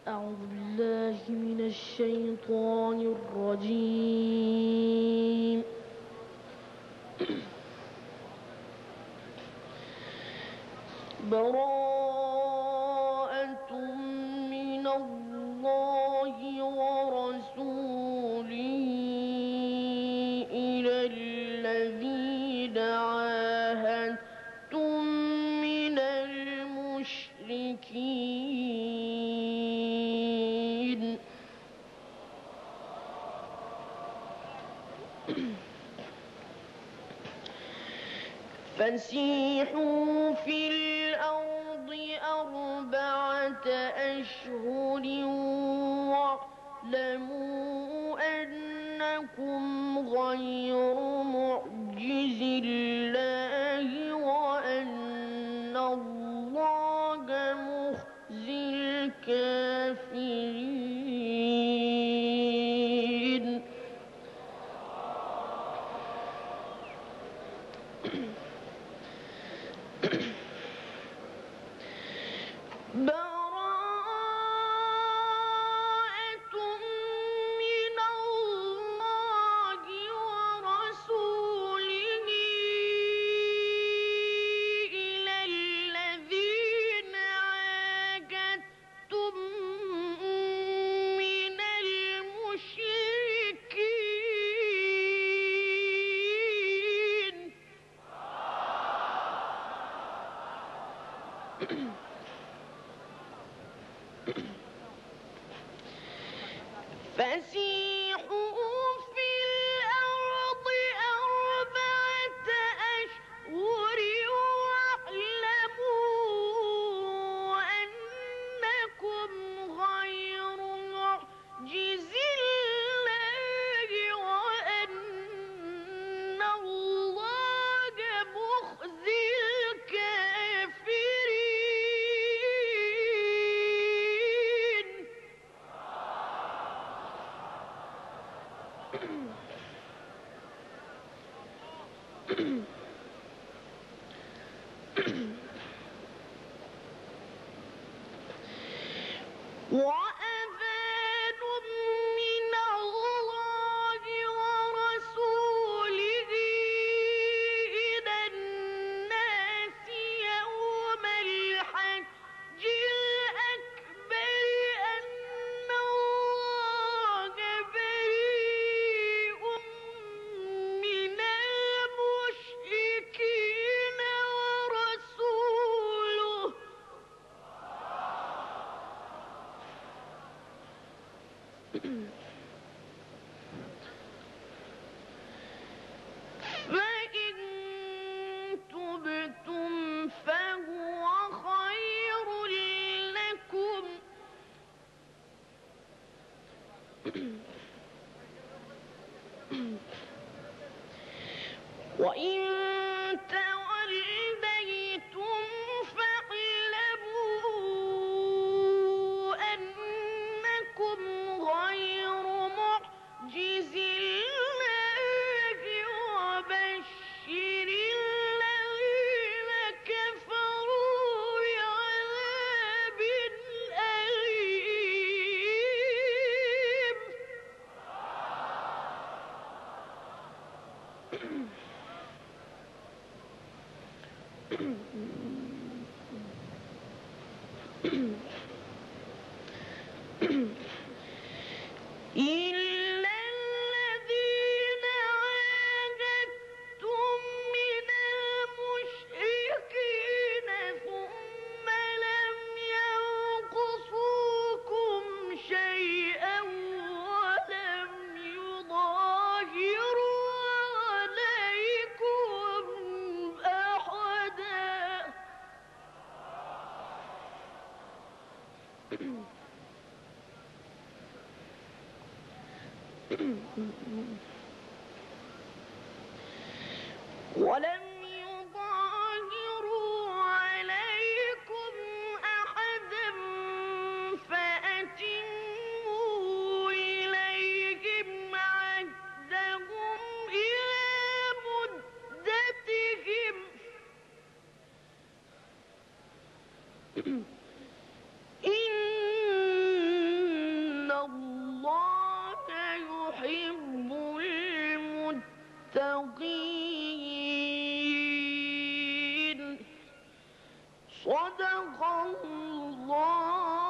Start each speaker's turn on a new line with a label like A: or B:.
A: أعوذ بالله من الشيطان الرجيم. براءة من الله ورسوله إلى الذين عاهدتم من المشركين. فسيحوا في الأرض 4 أشهر واعلموا أنكم غير معجز الله وأن الله مخزي الكافرين. براءة من الله ورسوله إلى الذين عاهدتم من المشركين. فسيحوا في الأرض 4 أشهر واعلموا أنكم غير معجز الله وأن الله مخزي الكافرين. وأذان من الله ورسوله إلى الناس يوم الحج الأكبر أن الله بريء من المشركين ورسوله فإن تبتم فهو خير لكم وإن توليتم فاعلموا أنكم غير معجز الله وبشر الذين كفروا بعذاب أليم. إلا الذين عاهدتم من المشركين ثم لم ينقصوكم شيئا ولم يظاهروا عليكم أحدا. ولم يظاهروا عليكم أحدا فأتموا إليهم عهدهم إلى مدتهم. إن صدق الله